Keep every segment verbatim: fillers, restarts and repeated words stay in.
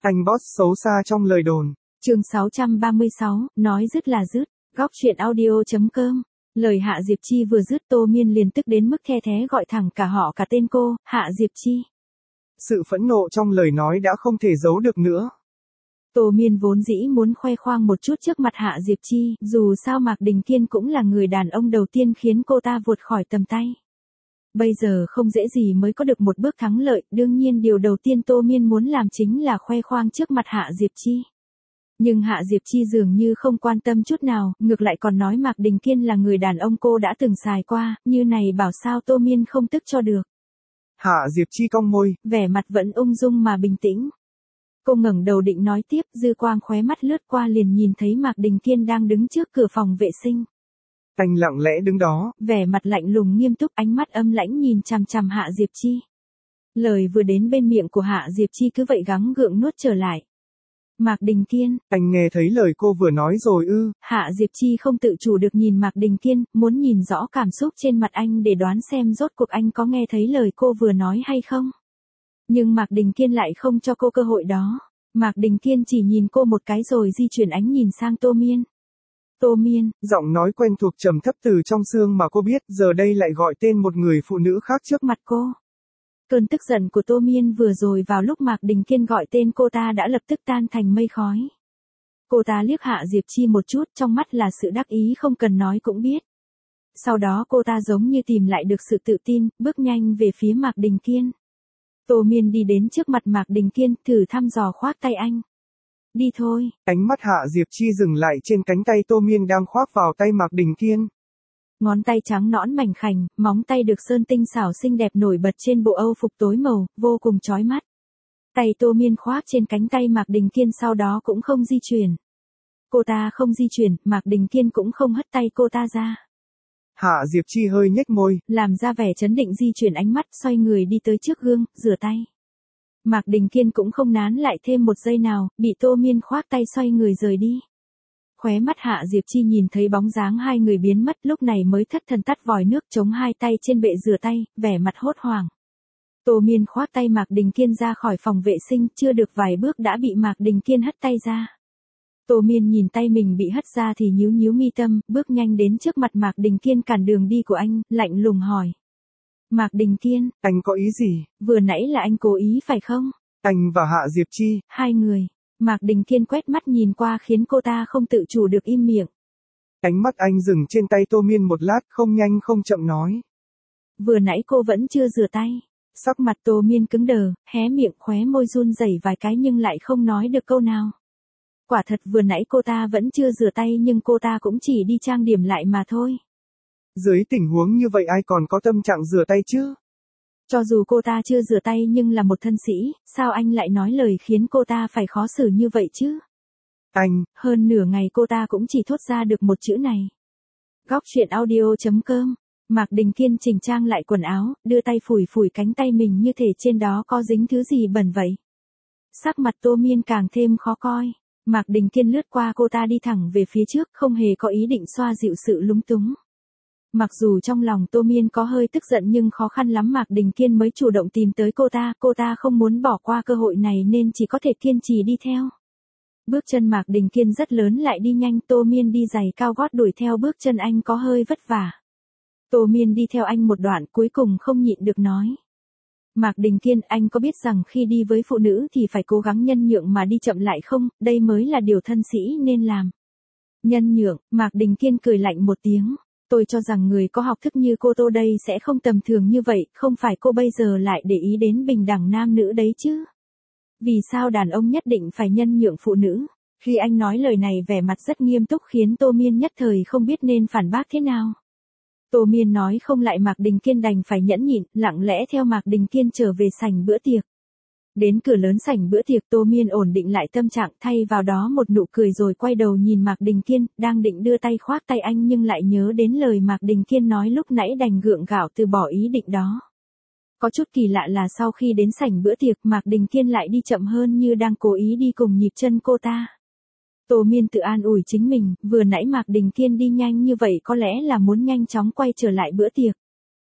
Anh boss xấu xa trong lời đồn. Chương sáu trăm ba mươi sáu, nói dứt là dứt. Góc truyện audio chấm com. Lời Hạ Diệp Chi vừa dứt, Tô Miên liền tức đến mức the thé gọi thẳng cả họ cả tên cô, Hạ Diệp Chi. Sự phẫn nộ trong lời nói đã không thể giấu được nữa. Tô Miên vốn dĩ muốn khoe khoang một chút trước mặt Hạ Diệp Chi, dù sao Mạc Đình Kiên cũng là người đàn ông đầu tiên khiến cô ta vụt khỏi tầm tay. Bây giờ không dễ gì mới có được một bước thắng lợi, đương nhiên điều đầu tiên Tô Miên muốn làm chính là khoe khoang trước mặt Hạ Diệp Chi. Nhưng Hạ Diệp Chi dường như không quan tâm chút nào, ngược lại còn nói Mạc Đình Kiên là người đàn ông cô đã từng xài qua, như này bảo sao Tô Miên không tức cho được. Hạ Diệp Chi cong môi, vẻ mặt vẫn ung dung mà bình tĩnh. Cô ngẩng đầu định nói tiếp, dư quang khóe mắt lướt qua liền nhìn thấy Mạc Đình Kiên đang đứng trước cửa phòng vệ sinh. Anh lặng lẽ đứng đó, vẻ mặt lạnh lùng nghiêm túc, ánh mắt âm lãnh nhìn chằm chằm Hạ Diệp Chi. Lời vừa đến bên miệng của Hạ Diệp Chi cứ vậy gắng gượng nuốt trở lại. Mạc Đình Kiên, anh nghe thấy lời cô vừa nói rồi ư? Hạ Diệp Chi không tự chủ được nhìn Mạc Đình Kiên, muốn nhìn rõ cảm xúc trên mặt anh để đoán xem rốt cuộc anh có nghe thấy lời cô vừa nói hay không. Nhưng Mạc Đình Kiên lại không cho cô cơ hội đó. Mạc Đình Kiên chỉ nhìn cô một cái rồi di chuyển ánh nhìn sang Tô Miên. Tô Miên, giọng nói quen thuộc trầm thấp từ trong xương mà cô biết, giờ đây lại gọi tên một người phụ nữ khác trước mặt cô. Cơn tức giận của Tô Miên vừa rồi vào lúc Mạc Đình Kiên gọi tên cô ta đã lập tức tan thành mây khói. Cô ta liếc Hạ Diệp Chi một chút, trong mắt là sự đắc ý không cần nói cũng biết. Sau đó cô ta giống như tìm lại được sự tự tin, bước nhanh về phía Mạc Đình Kiên. Tô Miên đi đến trước mặt Mạc Đình Kiên, thử thăm dò khoác tay anh. Đi thôi. Ánh mắt Hạ Diệp Chi dừng lại trên cánh tay Tô Miên đang khoác vào tay Mạc Đình Kiên. Ngón tay trắng nõn mảnh khảnh, móng tay được sơn tinh xảo xinh đẹp nổi bật trên bộ âu phục tối màu, vô cùng chói mắt. Tay Tô Miên khoác trên cánh tay Mạc Đình Kiên sau đó cũng không di chuyển. Cô ta không di chuyển, Mạc Đình Kiên cũng không hất tay cô ta ra. Hạ Diệp Chi hơi nhếch môi, làm ra vẻ trấn định di chuyển ánh mắt, xoay người đi tới trước gương, rửa tay. Mạc Đình Kiên cũng không nán lại thêm một giây nào, bị Tô Miên khoác tay xoay người rời đi. Khóe mắt Hạ Diệp Chi nhìn thấy bóng dáng hai người biến mất, lúc này mới thất thần tắt vòi nước chống hai tay trên bệ rửa tay, vẻ mặt hốt hoảng. Tô Miên khoác tay Mạc Đình Kiên ra khỏi phòng vệ sinh, chưa được vài bước đã bị Mạc Đình Kiên hất tay ra. Tô Miên nhìn tay mình bị hất ra thì nhíu nhíu mi tâm, bước nhanh đến trước mặt Mạc Đình Kiên cản đường đi của anh, lạnh lùng hỏi. Mạc Đình Kiên, anh có ý gì? Vừa nãy là anh cố ý phải không? Anh và Hạ Diệp Chi. Hai người. Mạc Đình Kiên quét mắt nhìn qua khiến cô ta không tự chủ được im miệng. Ánh mắt anh dừng trên tay Tô Miên một lát, không nhanh không chậm nói. Vừa nãy cô vẫn chưa rửa tay. Sắc mặt Tô Miên cứng đờ, hé miệng khóe môi run rẩy vài cái nhưng lại không nói được câu nào. Quả thật vừa nãy cô ta vẫn chưa rửa tay nhưng cô ta cũng chỉ đi trang điểm lại mà thôi. Dưới tình huống như vậy ai còn có tâm trạng rửa tay chứ? Cho dù cô ta chưa rửa tay nhưng là một thân sĩ, sao anh lại nói lời khiến cô ta phải khó xử như vậy chứ? Anh, hơn nửa ngày cô ta cũng chỉ thốt ra được một chữ này. Góc truyện audio chấm com. Mạc Đình Kiên chỉnh trang lại quần áo, đưa tay phủi phủi cánh tay mình như thể trên đó có dính thứ gì bẩn vậy. Sắc mặt Tô Miên càng thêm khó coi. Mạc Đình Kiên lướt qua cô ta đi thẳng về phía trước, không hề có ý định xoa dịu sự lúng túng. Mặc dù trong lòng Tô Miên có hơi tức giận nhưng khó khăn lắm Mạc Đình Kiên mới chủ động tìm tới cô ta, cô ta không muốn bỏ qua cơ hội này nên chỉ có thể kiên trì đi theo. Bước chân Mạc Đình Kiên rất lớn lại đi nhanh, Tô Miên đi giày cao gót đuổi theo bước chân anh có hơi vất vả. Tô Miên đi theo anh một đoạn cuối cùng không nhịn được nói. Mạc Đình Kiên, anh có biết rằng khi đi với phụ nữ thì phải cố gắng nhân nhượng mà đi chậm lại không, đây mới là điều thân sĩ nên làm. Nhân nhượng, Mạc Đình Kiên cười lạnh một tiếng. Tôi cho rằng người có học thức như cô Tô đây sẽ không tầm thường như vậy, không phải cô bây giờ lại để ý đến bình đẳng nam nữ đấy chứ. Vì sao đàn ông nhất định phải nhân nhượng phụ nữ? Khi anh nói lời này vẻ mặt rất nghiêm túc khiến Tô Miên nhất thời không biết nên phản bác thế nào. Tô Miên nói không lại Mạc Đình Kiên đành phải nhẫn nhịn, lặng lẽ theo Mạc Đình Kiên trở về sảnh bữa tiệc. Đến cửa lớn sảnh bữa tiệc Tô Miên ổn định lại tâm trạng thay vào đó một nụ cười rồi quay đầu nhìn Mạc Đình Kiên, đang định đưa tay khoác tay anh nhưng lại nhớ đến lời Mạc Đình Kiên nói lúc nãy đành gượng gạo từ bỏ ý định đó. Có chút kỳ lạ là sau khi đến sảnh bữa tiệc Mạc Đình Kiên lại đi chậm hơn như đang cố ý đi cùng nhịp chân cô ta. Tô Miên tự an ủi chính mình, vừa nãy Mạc Đình Kiên đi nhanh như vậy có lẽ là muốn nhanh chóng quay trở lại bữa tiệc.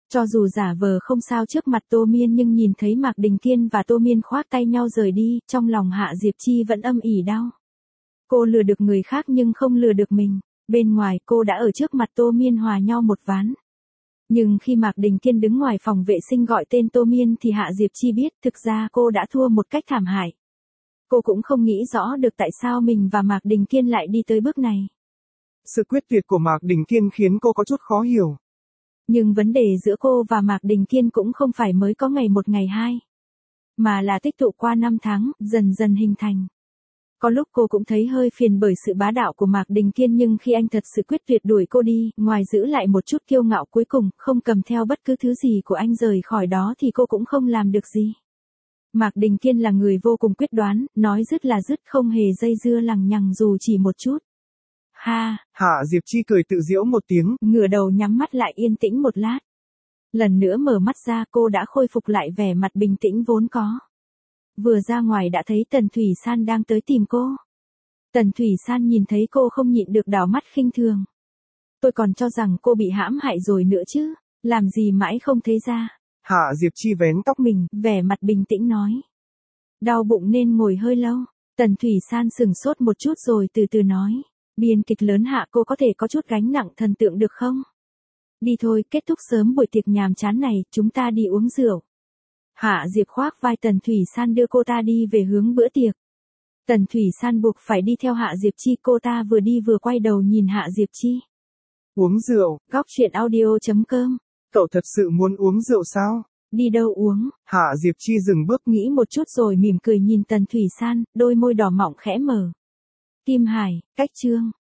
Cho dù giả vờ không sao trước mặt Tô Miên nhưng nhìn thấy Mạc Đình Kiên và Tô Miên khoác tay nhau rời đi, trong lòng Hạ Diệp Chi vẫn âm ỉ đau. Cô lừa được người khác nhưng không lừa được mình. Bên ngoài cô đã ở trước mặt Tô Miên hòa nhau một ván. Nhưng khi Mạc Đình Kiên đứng ngoài phòng vệ sinh gọi tên Tô Miên thì Hạ Diệp Chi biết thực ra cô đã thua một cách thảm hại. Cô cũng không nghĩ rõ được tại sao mình và Mạc Đình Kiên lại đi tới bước này. Sự quyết tuyệt của Mạc Đình Kiên khiến cô có chút khó hiểu. Nhưng vấn đề giữa cô và Mạc Đình Kiên cũng không phải mới có ngày một ngày hai. Mà là tích tụ qua năm tháng, dần dần hình thành. Có lúc cô cũng thấy hơi phiền bởi sự bá đạo của Mạc Đình Kiên nhưng khi anh thật sự quyết tuyệt đuổi cô đi, ngoài giữ lại một chút kiêu ngạo cuối cùng, không cầm theo bất cứ thứ gì của anh rời khỏi đó thì cô cũng không làm được gì. Mạc Đình Kiên là người vô cùng quyết đoán, nói dứt là dứt không hề dây dưa lằng nhằng dù chỉ một chút. Ha! Hạ Diệp Chi cười tự giễu một tiếng, ngửa đầu nhắm mắt lại yên tĩnh một lát. Lần nữa mở mắt ra cô đã khôi phục lại vẻ mặt bình tĩnh vốn có. Vừa ra ngoài đã thấy Tần Thủy San đang tới tìm cô. Tần Thủy San nhìn thấy cô không nhịn được đảo mắt khinh thường. Tôi còn cho rằng cô bị hãm hại rồi nữa chứ, làm gì mãi không thấy ra. Hạ Diệp Chi vén tóc mình, vẻ mặt bình tĩnh nói. Đau bụng nên ngồi hơi lâu. Tần Thủy San sừng sốt một chút rồi từ từ nói. Biên kịch lớn Hạ cô có thể có chút gánh nặng thần tượng được không? Đi thôi, kết thúc sớm buổi tiệc nhàm chán này, chúng ta đi uống rượu. Hạ Diệp khoác vai Tần Thủy San đưa cô ta đi về hướng bữa tiệc. Tần Thủy San buộc phải đi theo Hạ Diệp Chi, cô ta vừa đi vừa quay đầu nhìn Hạ Diệp Chi. Uống rượu. Góc truyện audio chấm com. Cậu thật sự muốn uống rượu sao? Đi đâu uống? Hạ Diệp Chi dừng bước nghĩ một chút rồi mỉm cười nhìn Tần Thủy San, đôi môi đỏ mọng khẽ mở. Kim Hải, cách chương.